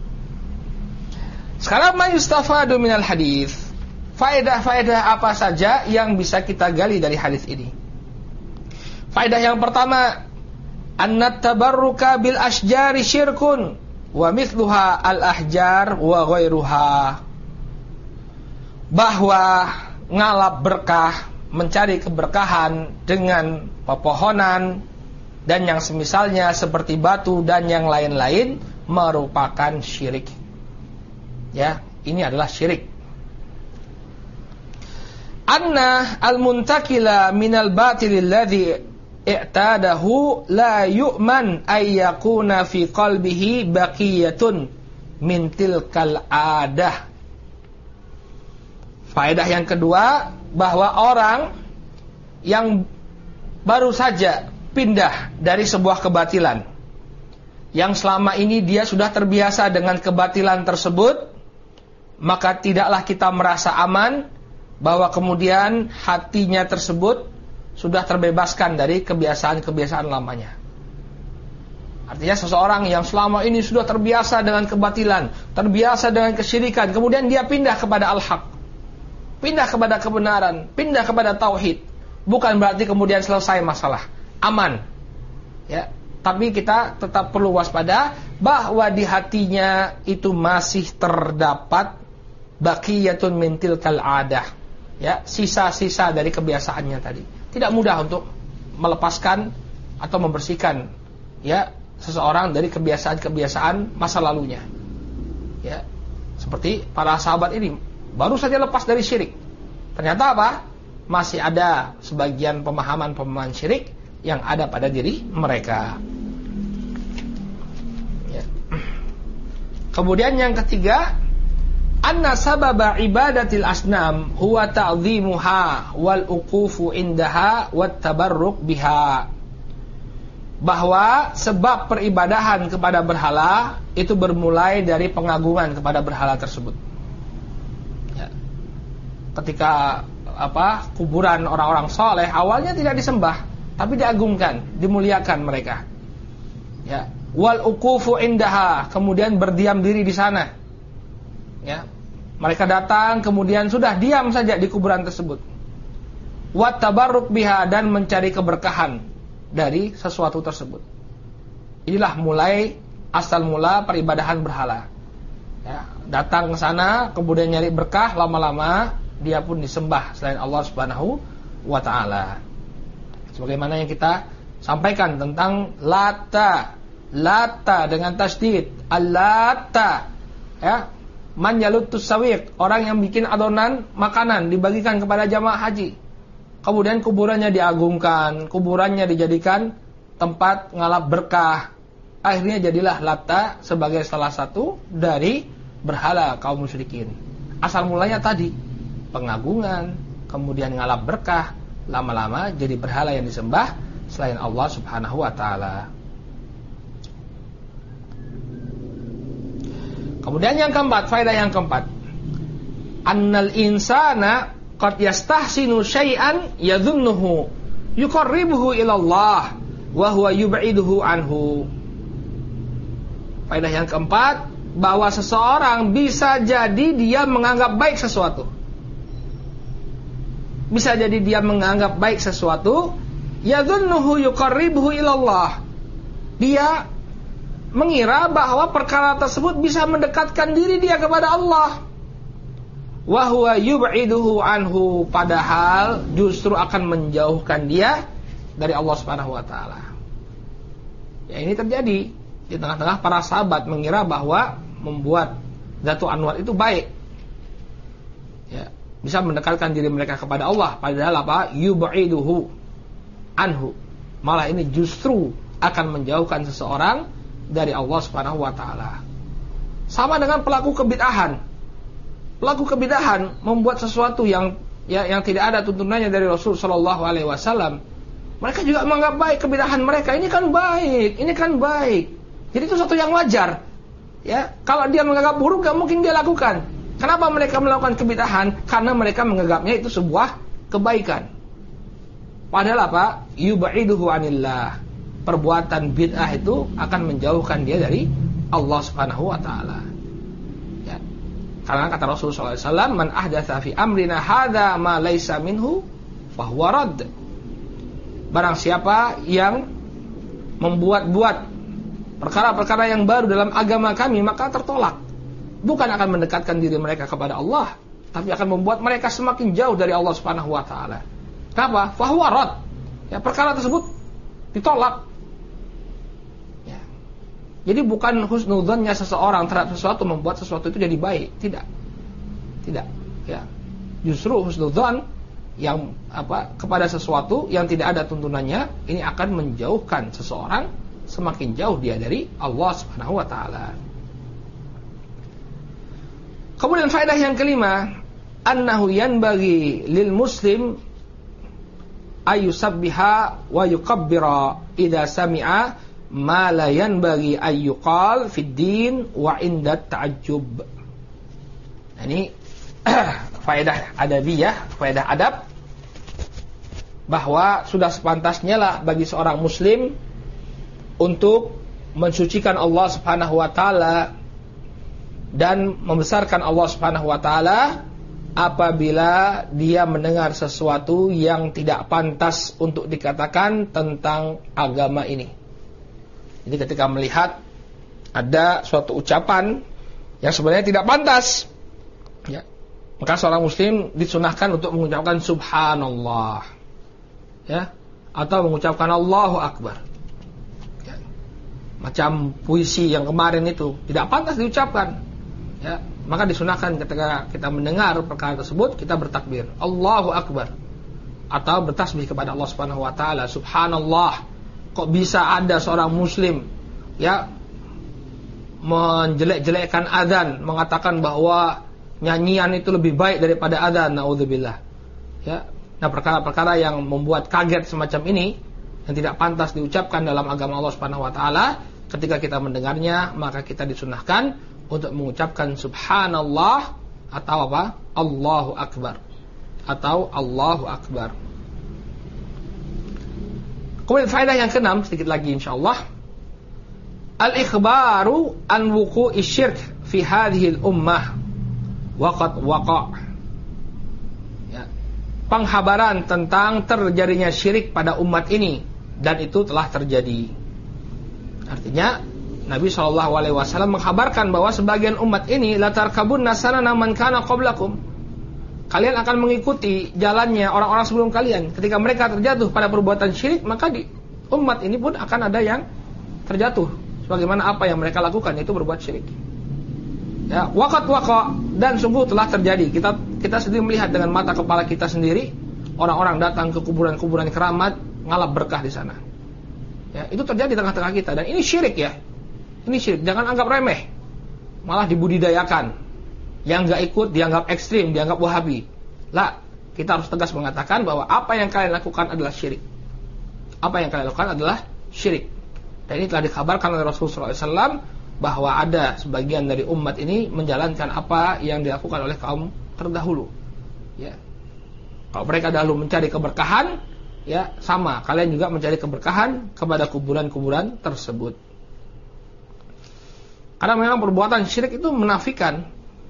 Sekarang ma yustafadu minal hadis. Faedah-faedah apa saja yang bisa kita gali dari hadis ini? Faedah yang pertama, annat tabarruka bil asjari syirkun wa mithluha al ahjar wa ghairuha. Bahwa ngalap berkah, mencari keberkahan dengan pepohonan dan yang semisalnya seperti batu dan yang lain-lain merupakan syirik. Ya, ini adalah syirik. Anna al-muntakila minal batilil ladzi i'tadahu la yu'man ay yakuna fi qalbihi baqiyatun min tilkal adah. Faedah yang kedua, bahwa orang yang baru saja pindah dari sebuah kebatilan, yang selama ini dia sudah terbiasa dengan kebatilan tersebut, maka tidaklah kita merasa aman bahwa kemudian hatinya tersebut sudah terbebaskan dari kebiasaan-kebiasaan lamanya. Artinya seseorang yang selama ini sudah terbiasa dengan kebatilan, terbiasa dengan kesyirikan, kemudian dia pindah kepada al-haq, pindah kepada kebenaran, pindah kepada tauhid, bukan berarti kemudian selesai masalah, aman. Ya, tapi kita tetap perlu waspada bahwa di hatinya itu masih terdapat baqiyatun min tilkal adah. Ya, sisa-sisa dari kebiasaannya tadi. Tidak mudah untuk melepaskan atau membersihkan, ya, seseorang dari kebiasaan-kebiasaan masa lalunya. Ya, Seperti para sahabat ini baru saja lepas dari syirik. Ternyata apa? Masih ada sebagian pemahaman-pemahaman syirik yang ada pada diri mereka. Ya. Kemudian yang ketiga, anna sababa ibadatil asnam huwa ta'zimuha wal uqufu indaha wat tabarruk biha. Bahwa sebab peribadahan kepada berhala itu bermulai dari pengagungan kepada berhala tersebut. Ya. Ketika kuburan orang-orang soleh awalnya tidak disembah, tapi diagungkan, dimuliakan mereka. Ya. Wal uqufu indaha, kemudian berdiam diri di sana. Ya. Mereka datang kemudian sudah diam saja di kuburan tersebut. Wat tabarruk biha, dan mencari keberkahan dari sesuatu tersebut. Inilah asal mula peribadahan berhala. Ya, datang ke sana kemudian nyari berkah, lama-lama dia pun disembah selain Allah Subhanahu wa taala. Sebagaimana yang kita sampaikan tentang Lata dengan tasdid, Al-Lata. Ya, man yalutus sawiq, orang yang bikin adonan makanan dibagikan kepada jamaah haji. Kemudian kuburannya diagungkan, kuburannya dijadikan tempat ngalap berkah. Akhirnya jadilah Lata sebagai salah satu dari berhala kaum musyrikin. Asal mulanya tadi pengagungan, kemudian ngalap berkah, lama-lama jadi berhala yang disembah selain Allah Subhanahu wa taala. Kemudian yang keempat, faedah yang keempat, annal insana qad yastahsinu syai'an yadhunnuhu yuqarribuhu ila Allah wa huwa yub'iduhu anhu. Faedah yang keempat, bahwa seseorang bisa jadi dia menganggap baik sesuatu. Bisa jadi dia menganggap baik sesuatu, yadhunnuhu yuqarribuhu ila Allah. Dia mengira bahwa perkara tersebut bisa mendekatkan diri dia kepada Allah. Wa huwa yub'iduhu anhu, padahal justru akan menjauhkan dia dari Allah Subhanahu wa taala. Ya, ini terjadi di tengah-tengah para sahabat mengira bahwa membuat Zatu Anwar itu baik. Ya, bisa mendekatkan diri mereka kepada Allah, padahal apa? Yub'iduhu anhu. Malah ini justru akan menjauhkan seseorang dari Allah Subhanahu wa taala. Sama dengan pelaku kebid'ahan. Pelaku kebid'ahan membuat sesuatu yang tidak ada tuntunannya dari Rasul sallallahu alaihi wasallam. Mereka juga menganggap baik kebid'ahan mereka. Ini kan baik. Jadi itu sesuatu yang wajar. Ya, kalau dia menganggap buruk gak mungkin dia lakukan. Kenapa mereka melakukan kebid'ahan? Karena mereka menganggapnya itu sebuah kebaikan. Padahal apa? Yub'iduhu anillah. Perbuatan bid'ah itu akan menjauhkan dia dari Allah Subhanahu wa taala. Ya. Karena kata Rasulullah SAW, man ahdatsa fi amrina hadza ma laisa minhu fa huwa radd. Barang siapa yang membuat-buat perkara-perkara yang baru dalam agama kami, maka tertolak. Bukan akan mendekatkan diri mereka kepada Allah, tapi akan membuat mereka semakin jauh dari Allah Subhanahu wa taala. Kenapa? Fa huwa radd. Ya, perkara tersebut ditolak. Jadi bukan husnudzonnya seseorang terhadap sesuatu membuat sesuatu itu jadi baik, tidak. Ya. Justru husnudzon yang kepada sesuatu yang tidak ada tuntunannya, ini akan menjauhkan seseorang, semakin jauh dia dari Allah Subhanahu wa taala. Kemudian faedah yang kelima, annahu yanbaghi lil muslim ayyusabbiha wa yukabbira idza sami'a ma la yanbaghi ayyuqal fid din wa inda ta'ajjub. Ini faedah adabiyah, faedah adab, bahwa sudah sepantasnya lah bagi seorang muslim untuk mensucikan Allah Subhanahu wa taala dan membesarkan Allah Subhanahu wa taala apabila dia mendengar sesuatu yang tidak pantas untuk dikatakan tentang agama ini. Jadi ketika melihat ada suatu ucapan yang sebenarnya tidak pantas, ya, maka seorang muslim disunahkan untuk mengucapkan subhanallah, ya, atau mengucapkan Allahu Akbar. Ya. Macam puisi yang kemarin itu tidak pantas diucapkan. Ya, maka disunahkan ketika kita mendengar perkara tersebut kita bertakbir, Allahu Akbar, atau bertasbih kepada Allah Subhanahu wa taala. Subhanallah, kok bisa ada seorang muslim ya menjelek-jelekkan azan, mengatakan bahwa nyanyian itu lebih baik daripada azan, naudzubillah. Ya. Nah, perkara-perkara yang membuat kaget semacam ini yang tidak pantas diucapkan dalam agama Allah Subhanahu wa taala, ketika kita mendengarnya maka kita disunahkan untuk mengucapkan subhanallah atau apa? Allahu Akbar atau Allahu Akbar. Kemudian faedah yang keenam, sedikit lagi insyaallah. Al-ikhbaru an wuqu'i syirk fi hadhihi al-ummah wa qad waqa'. Ya. Penghabaran tentang terjadinya syirik pada umat ini dan itu telah terjadi. Artinya Nabi SAW menghabarkan bahwa sebagian umat ini latarkabunna sanana man kana qablakum. Kalian akan mengikuti jalannya orang-orang sebelum kalian. Ketika mereka terjatuh pada perbuatan syirik, maka di umat ini pun akan ada yang terjatuh sebagaimana apa yang mereka lakukan, yaitu berbuat syirik. Ya, waqat waqa, dan sungguh telah terjadi. Kita sendiri melihat dengan mata kepala kita sendiri, orang-orang datang ke kuburan-kuburan keramat, ngalap berkah di sana. Ya, itu terjadi di tengah-tengah kita dan ini syirik ya. Ini syirik, jangan anggap remeh. Malah dibudidayakan. Yang enggak ikut dianggap ekstrim, dianggap wahabi. Lah, kita harus tegas mengatakan bahwa apa yang kalian lakukan adalah syirik. Apa yang kalian lakukan adalah syirik. Dan ini telah dikabarkan oleh Rasulullah SAW bahwa ada sebagian dari umat ini menjalankan apa yang dilakukan oleh kaum terdahulu. Ya. Kalau mereka dahulu mencari keberkahan, ya sama, kalian juga mencari keberkahan kepada kuburan-kuburan tersebut. Karena memang perbuatan syirik itu menafikan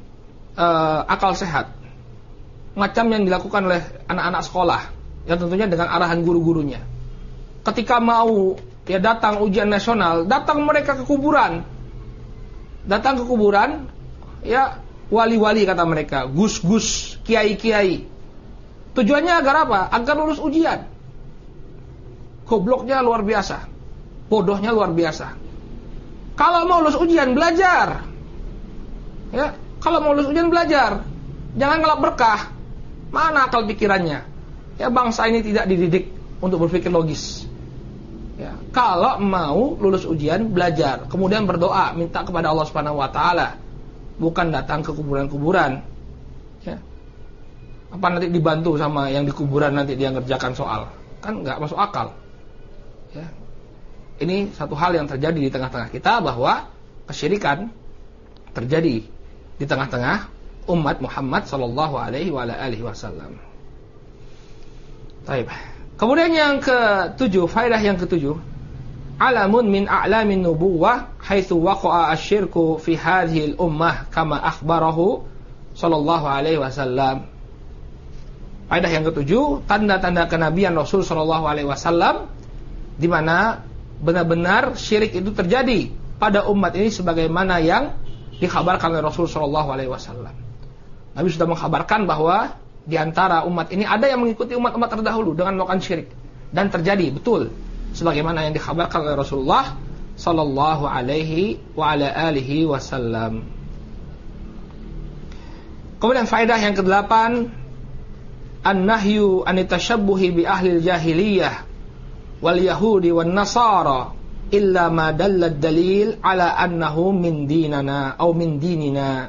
akal sehat. Macam yang dilakukan oleh anak-anak sekolah, yang tentunya dengan arahan guru-gurunya. Ketika mau ya datang ujian nasional, datang mereka ke kuburan. Datang ke kuburan, ya wali-wali kata mereka, gus-gus, kiai-kiai. Tujuannya agar apa? Agar lulus ujian. Gobloknya luar biasa. Bodohnya luar biasa. Kalau mau lulus ujian, belajar. Ya, kalau mau lulus ujian, belajar. Jangan ngelap berkah. Mana akal pikirannya? Ya, bangsa ini tidak dididik untuk berpikir logis. Ya, kalau mau lulus ujian, belajar. Kemudian berdoa, minta kepada Allah Subhanahu wa taala. Bukan datang ke kuburan-kuburan. Ya. Apa nanti dibantu sama yang di kuburan nanti dia ngerjakan soal? Kan nggak masuk akal. Ya. Ini satu hal yang terjadi di tengah-tengah kita, bahwa kesyirikan terjadi di tengah-tengah umat Muhammad sallallahu alaihi wasallam. Baik. Kemudian yang ketujuh, faedah yang ketujuh, alamun min a'lamin nubuwah haitsu waqa'a asy-syirku fi hadhihi al-ummah kama akhbarahu sallallahu alaihi wasallam. Faedah yang ketujuh, tanda-tanda kenabian Rasul sallallahu alaihi wasallam di mana benar-benar syirik itu terjadi pada umat ini sebagaimana yang dikhabarkan oleh Rasul sallallahu alaihi wasallam. Nabi sudah mengkhabarkan bahwa di antara umat ini ada yang mengikuti umat-umat terdahulu dengan melakukan syirik, dan terjadi betul sebagaimana yang dikhabarkan oleh Rasulullah sallallahu alaihi wasallam. Kemudian faedah yang kedelapan, an-nahyu an tashabbuhi bi ahli jahiliyah wal yahudi wan nasara illa ma dalla dalil ala annahu min dinana atau min dinina.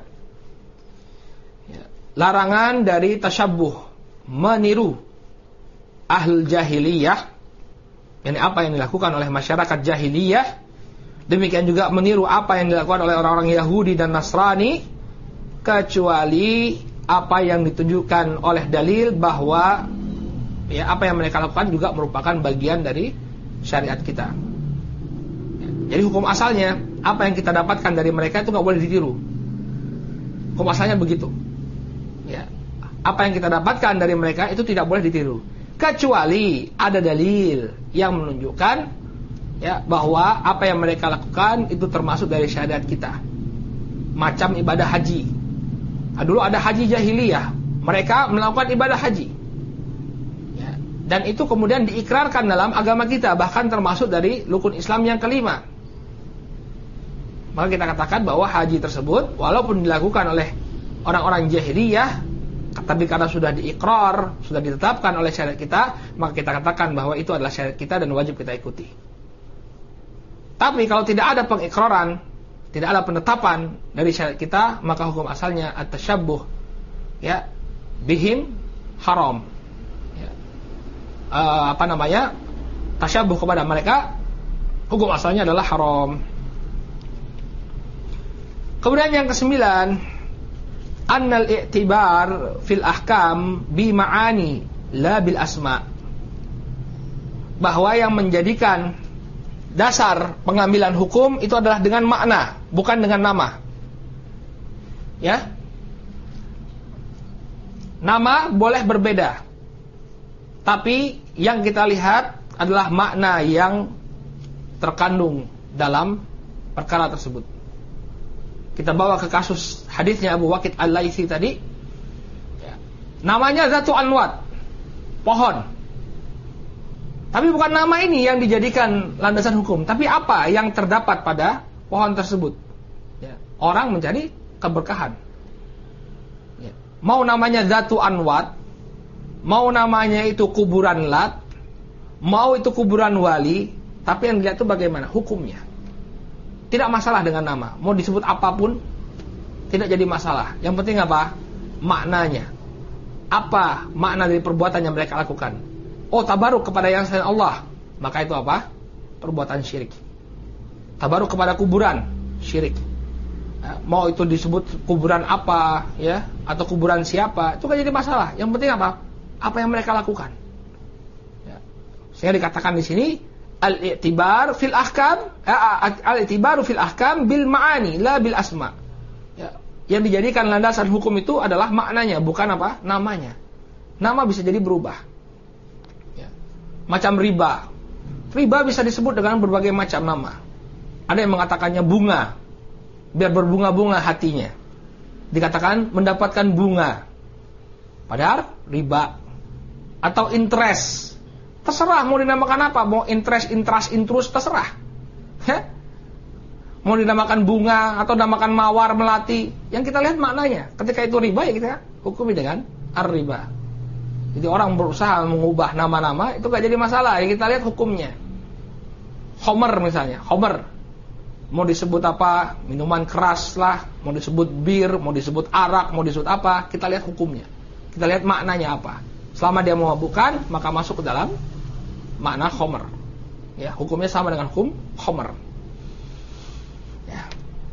Larangan dari tasyabbuh, meniru ahli jahiliyah, ini apa yang dilakukan oleh masyarakat jahiliyah, demikian juga meniru apa yang dilakukan oleh orang-orang Yahudi dan Nasrani, kecuali apa yang ditunjukkan oleh dalil bahwa ya apa yang mereka lakukan juga merupakan bagian dari syariat kita. Jadi hukum asalnya apa yang kita dapatkan dari mereka itu nggak boleh ditiru. Hukum asalnya begitu. Ya, apa yang kita dapatkan dari mereka itu tidak boleh ditiru, kecuali ada dalil yang menunjukkan ya bahwa apa yang mereka lakukan itu termasuk dari syariat kita. Macam ibadah haji. Nah, dulu ada haji jahiliyah, mereka melakukan ibadah haji. Dan itu kemudian diikrarkan dalam agama kita, bahkan termasuk dari rukun Islam yang kelima. maka kita katakan bahwa haji tersebut walaupun dilakukan oleh orang-orang jahiliyah, tapi karena sudah diikrar, sudah ditetapkan oleh syariat kita, maka kita katakan bahwa itu adalah syariat kita dan wajib kita ikuti. Tapi kalau tidak ada pengikraran, tidak ada penetapan dari syariat kita, maka hukum asalnya at-tasyabbuh, ya, bihim haram. Ya. Tasyabbuh kepada mereka, hukum asalnya adalah haram. Kemudian yang kesembilan, annal i'tibar fil ahkam bi ma'ani la bil asma. Bahwa yang menjadikan dasar pengambilan hukum itu adalah dengan makna, bukan dengan nama. Ya. Nama boleh berbeda, tapi yang kita lihat adalah makna yang terkandung dalam perkara tersebut. Kita bawa ke kasus hadisnya Abu Waqid Al-Laitsi tadi. Ya. Namanya Zatu Anwat, pohon. Tapi bukan nama ini yang dijadikan landasan hukum, tapi apa yang terdapat pada pohon tersebut. Ya. Orang mencari keberkahan. Ya. Mau namanya Zatu Anwat, mau namanya itu kuburan Lat, mau itu kuburan wali, tapi yang dilihat itu bagaimana hukumnya. Tidak masalah dengan nama, mau disebut apapun tidak jadi masalah. Yang penting apa? Maknanya. Apa makna dari perbuatan yang mereka lakukan? Oh, tabaruk kepada yang selain Allah, maka itu apa? Perbuatan syirik. Tabaruk kepada kuburan, syirik. Mau itu disebut kuburan apa, ya, atau kuburan siapa, itu kan jadi masalah. Yang penting apa? Apa yang mereka lakukan. Ya. Sehingga dikatakan di sini al-i'tibar fil ahkam, al-i'tibaru fil ahkam bil ma'ani la bil asma. Ya. Yang dijadikan landasan hukum itu adalah maknanya, bukan apa? Namanya. Nama bisa jadi berubah. Ya. Macam riba. Riba bisa disebut dengan berbagai macam nama. Ada yang mengatakannya bunga, biar berbunga-bunga hatinya. Dikatakan mendapatkan bunga, padahal riba. Atau interest. Terserah mau dinamakan apa, mau interest, terserah. Hah? Mau dinamakan bunga atau dinamakan mawar, melati, yang kita lihat maknanya. Ketika itu riba, ya kita hukumi dengan ar-riba. Jadi orang berusaha mengubah nama-nama itu gak jadi masalah, ya kita lihat hukumnya. Homer misalnya, Homer. Mau disebut apa, minuman keras lah, mau disebut bir, mau disebut arak, mau disebut apa, kita lihat hukumnya. Kita lihat maknanya apa. Selama dia memabukkan, maka masuk ke dalam makna khomer. Ya, hukumnya sama dengan hukum khomer. Ya.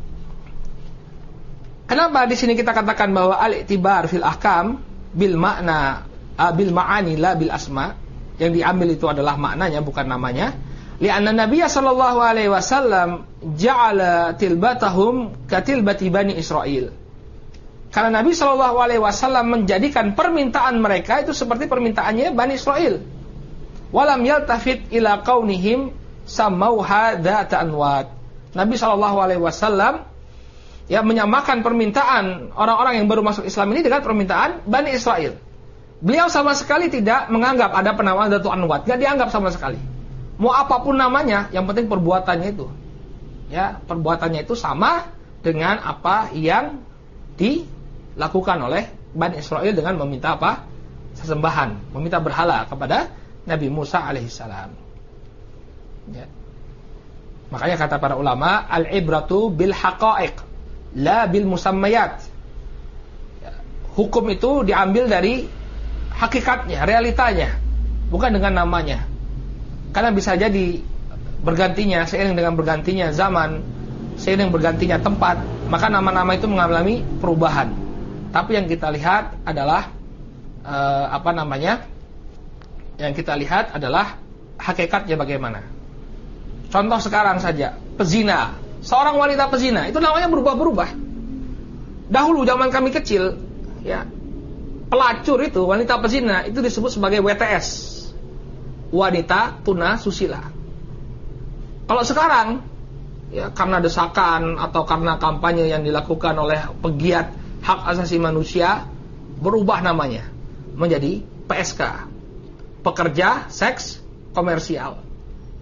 Kenapa di sini kita katakan bahwa al-i'tibar fil ahkam bil makna bil ma'ani la bil asma? Yang diambil itu adalah maknanya, bukan namanya. Li'anna Nabiya sallallahu alaihi wasallam ja'ala tilbatahum katilbati Bani Israil. Karena Nabi sallallahu alaihi wasallam menjadikan permintaan mereka itu seperti permintaannya Bani Israil. Walam yaltafit ila qaunihim samauha dzata anwat. Nabi sallallahu alaihi wasallam ya menyamakan permintaan orang-orang yang baru masuk Islam ini dengan permintaan Bani Israil. Beliau sama sekali tidak menganggap ada penamaan dzatu anwat, enggak dianggap sama sekali. Mau apapun namanya, yang penting perbuatannya itu. Ya, perbuatannya itu sama dengan apa yang dilakukan oleh Bani Israil dengan meminta apa? Sesembahan, meminta berhala kepada Nabi Musa alaihissalam. Ya. Makanya kata para ulama, al-ibratu bil haqa'iq, la bil musammayat. Ya. Hukum itu diambil dari hakikatnya, realitanya, bukan dengan namanya. Karena bisa jadi bergantinya, seiring dengan bergantinya zaman, seiring bergantinya tempat, maka nama-nama itu mengalami perubahan. Tapi yang kita lihat adalah Yang kita lihat adalah hakikatnya bagaimana. Contoh sekarang saja, pezina. Seorang wanita pezina, itu namanya berubah-berubah. Dahulu zaman kami kecil, ya, pelacur itu, wanita pezina itu disebut sebagai WTS, wanita tuna susila. Kalau sekarang, ya, karena desakan atau karena kampanye yang dilakukan oleh pegiat hak asasi manusia, berubah namanya menjadi PSK, pekerja seks komersial.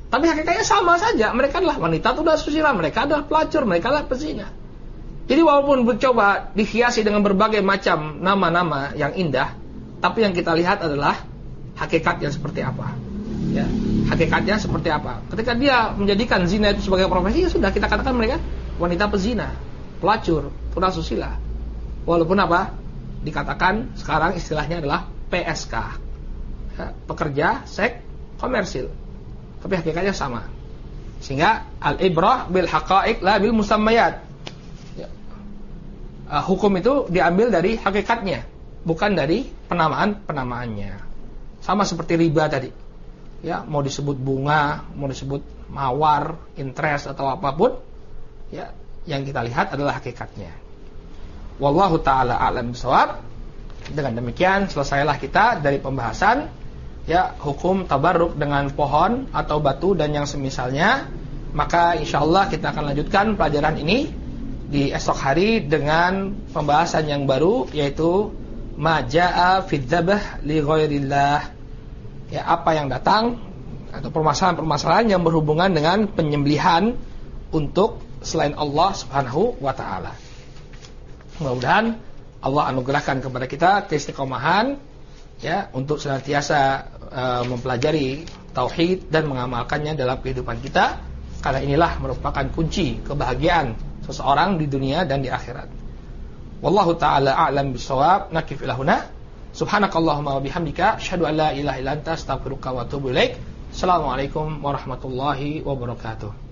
Tapi hakikatnya sama saja. Mereka adalah wanita tuna susila, mereka adalah pelacur, mereka adalah pezina. Jadi walaupun mencoba dihiasi dengan berbagai macam nama-nama yang indah, tapi yang kita lihat adalah hakikatnya seperti apa. Ya, hakikatnya seperti apa. Ketika dia menjadikan zina itu sebagai profesi, ya sudah kita katakan mereka wanita pezina, pelacur, tuna susila. Walaupun apa? Dikatakan sekarang istilahnya adalah PSK. Ya, pekerja seks komersil. Tapi hakikatnya sama. Sehingga al-ibrah bil haqa'iq la bil musammayat. Ya. Hukum itu diambil dari hakikatnya, bukan dari penamaan-penamaannya. Sama seperti riba tadi. Ya, mau disebut bunga, mau disebut mawar, interest atau apapun, ya, yang kita lihat adalah hakikatnya. Wallahu taala a'lam bishawab. Dengan demikian selesailah kita dari pembahasan ya hukum tabarruk dengan pohon atau batu dan yang semisalnya. Maka insyaallah kita akan lanjutkan pelajaran ini di esok hari dengan pembahasan yang baru, yaitu majaa fi dzabh li ghairillah. Ya, apa yang datang atau permasalahan-permasalahan yang berhubungan dengan penyembelihan untuk selain Allah Subhanahu wa taala. Mudah-mudahan Allah anugerahkan kepada kita keistiqomahan ya untuk senantiasa mempelajari tauhid dan mengamalkannya dalam kehidupan kita, karena inilah merupakan kunci kebahagiaan seseorang di dunia dan di akhirat. Wallahu taala a'lam bishawab. Nakif ilahuna. Subhanakallahumma wa bihamdika asyhadu an la ilaha illa anta astaghfiruka wa atubu ilaik. Assalamualaikum warahmatullahi wabarakatuh.